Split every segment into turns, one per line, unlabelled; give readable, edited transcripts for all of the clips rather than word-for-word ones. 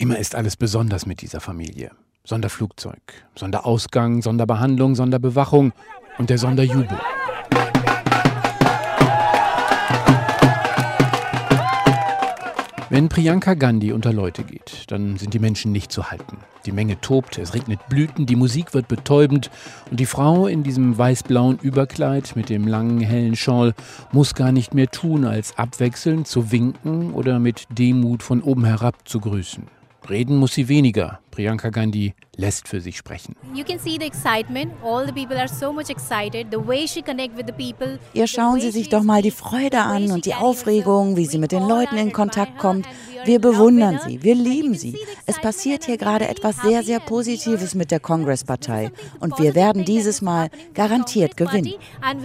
Immer ist alles besonders mit dieser Familie. Sonderflugzeug, Sonderausgang, Sonderbehandlung, Sonderbewachung und der Sonderjubel. Wenn Priyanka Gandhi unter Leute geht, dann sind die Menschen nicht zu halten. Die Menge tobt, es regnet Blüten, die Musik wird betäubend und die Frau in diesem weiß-blauen Überkleid mit dem langen, hellen Schal muss gar nicht mehr tun, als abwechselnd zu winken oder mit Demut von oben herab zu grüßen. Reden muss sie weniger. Priyanka Gandhi lässt für sich sprechen.
Hier schauen Sie sich doch mal die Freude an und die Aufregung, wie sie mit den Leuten in Kontakt kommt. Wir bewundern sie, wir lieben sie. Es passiert hier gerade etwas sehr, sehr Positives mit der Congress-Partei. Und wir werden dieses Mal garantiert gewinnen.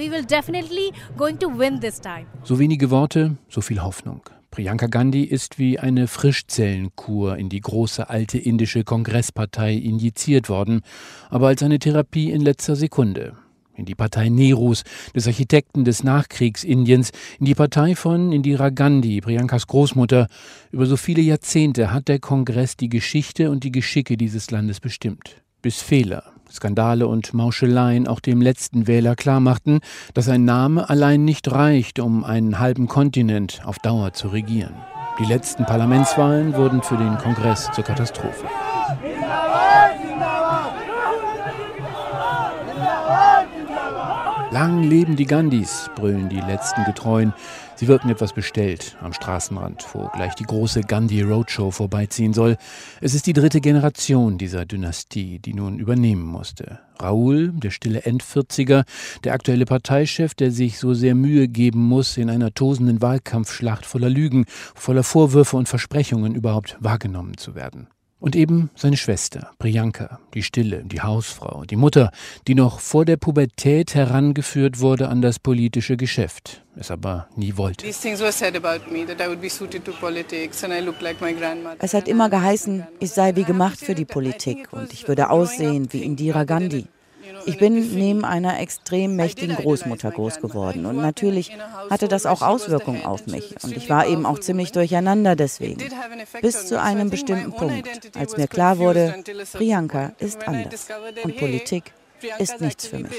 So wenige Worte, so viel Hoffnung. Priyanka Gandhi ist wie eine Frischzellenkur in die große alte indische Kongresspartei injiziert worden, aber als eine Therapie in letzter Sekunde. In die Partei Nehrus, des Architekten des Nachkriegs-Indiens, in die Partei von Indira Gandhi, Priyankas Großmutter. Über so viele Jahrzehnte hat der Kongress die Geschichte und die Geschicke dieses Landes bestimmt. Bis Fehler, Skandale und Mauscheleien auch dem letzten Wähler klarmachten, dass ein Name allein nicht reicht, um einen halben Kontinent auf Dauer zu regieren. Die letzten Parlamentswahlen wurden für den Kongress zur Katastrophe. Lang leben die Gandhis, brüllen die letzten Getreuen. Sie wirken etwas bestellt am Straßenrand, wo gleich die große Gandhi Roadshow vorbeiziehen soll. Es ist die dritte Generation dieser Dynastie, die nun übernehmen musste. Rahul, der stille Endvierziger, der aktuelle Parteichef, der sich so sehr Mühe geben muss, in einer tosenden Wahlkampfschlacht voller Lügen, voller Vorwürfe und Versprechungen überhaupt wahrgenommen zu werden. Und eben seine Schwester, Priyanka, die Stille, die Hausfrau, die Mutter, die noch vor der Pubertät herangeführt wurde an das politische Geschäft, es aber nie wollte.
Es hat immer geheißen, ich sei wie gemacht für die Politik und ich würde aussehen wie Indira Gandhi. Ich bin neben einer extrem mächtigen Großmutter groß geworden und natürlich hatte das auch Auswirkungen auf mich und ich war eben auch ziemlich durcheinander deswegen. Bis zu einem bestimmten Punkt, als mir klar wurde, Priyanka ist anders und Politik ist nichts für mich.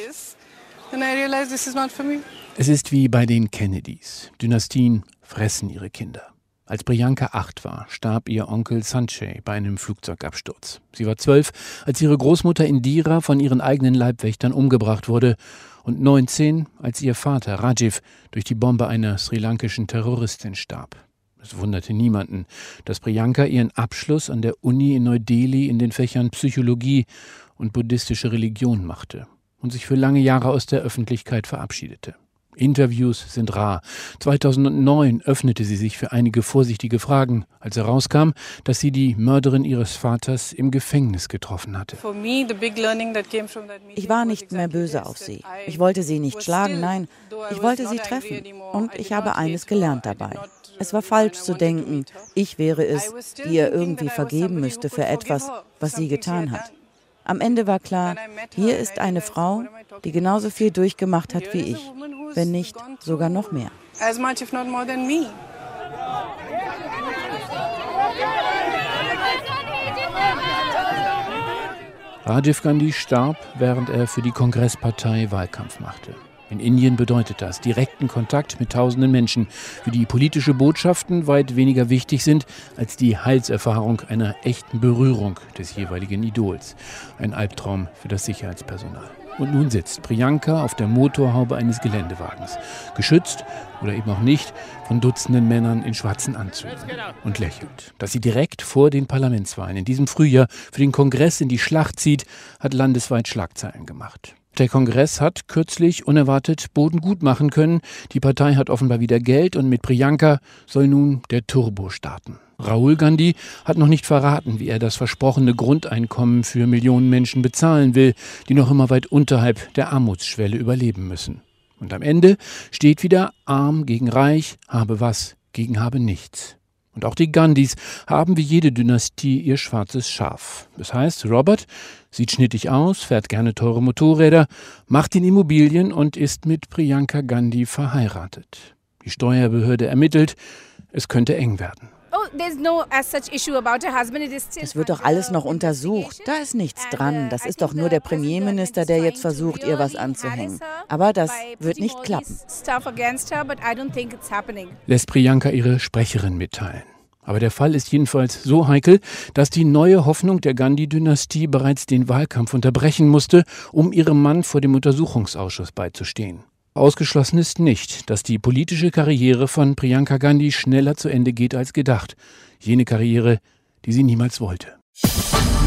Es ist wie bei den Kennedys. Dynastien fressen ihre Kinder. Als Priyanka 8 war, starb ihr Onkel Sanjay bei einem Flugzeugabsturz. Sie war 12, als ihre Großmutter Indira von ihren eigenen Leibwächtern umgebracht wurde und 19, als ihr Vater Rajiv durch die Bombe einer sri-lankischen Terroristin starb. Es wunderte niemanden, dass Priyanka ihren Abschluss an der Uni in Neu-Delhi in den Fächern Psychologie und buddhistische Religion machte und sich für lange Jahre aus der Öffentlichkeit verabschiedete. Interviews sind rar. 2009 öffnete sie sich für einige vorsichtige Fragen, als herauskam, dass sie die Mörderin ihres Vaters im Gefängnis getroffen hatte.
Ich war nicht mehr böse auf sie. Ich wollte sie nicht schlagen, nein, ich wollte sie treffen. Und ich habe eines gelernt dabei. Es war falsch zu denken, ich wäre es, die ihr irgendwie vergeben müsste für etwas, was sie getan hat. Am Ende war klar, hier ist eine Frau, die genauso viel durchgemacht hat wie ich, wenn nicht sogar noch mehr.
Rajiv Gandhi starb, während er für die Kongresspartei Wahlkampf machte. In Indien bedeutet das direkten Kontakt mit tausenden Menschen, für die politische Botschaften weit weniger wichtig sind als die Heilserfahrung einer echten Berührung des jeweiligen Idols. Ein Albtraum für das Sicherheitspersonal. Und nun sitzt Priyanka auf der Motorhaube eines Geländewagens, geschützt oder eben auch nicht von Dutzenden Männern in schwarzen Anzügen und lächelt. Dass sie direkt vor den Parlamentswahlen in diesem Frühjahr für den Kongress in die Schlacht zieht, hat landesweit Schlagzeilen gemacht. Der Kongress hat kürzlich unerwartet Boden gut machen können. Die Partei hat offenbar wieder Geld und mit Priyanka soll nun der Turbo starten. Rahul Gandhi hat noch nicht verraten, wie er das versprochene Grundeinkommen für Millionen Menschen bezahlen will, die noch immer weit unterhalb der Armutsschwelle überleben müssen. Und am Ende steht wieder Arm gegen Reich, habe was gegen habe nichts. Und auch die Gandhis haben wie jede Dynastie ihr schwarzes Schaf. Das heißt, Robert sieht schnittig aus, fährt gerne teure Motorräder, macht in Immobilien und ist mit Priyanka Gandhi verheiratet. Die Steuerbehörde ermittelt, es könnte eng werden.
Oh,
Es wird doch alles noch untersucht. Da ist nichts dran. Das ist doch nur der Premierminister, der jetzt versucht, ihr was anzuhängen. Aber das wird nicht klappen.
Lässt Priyanka ihre Sprecherin mitteilen. Aber der Fall ist jedenfalls so heikel, dass die neue Hoffnung der Gandhi-Dynastie bereits den Wahlkampf unterbrechen musste, um ihrem Mann vor dem Untersuchungsausschuss beizustehen. Ausgeschlossen ist nicht, dass die politische Karriere von Priyanka Gandhi schneller zu Ende geht als gedacht. Jene Karriere, die sie niemals wollte.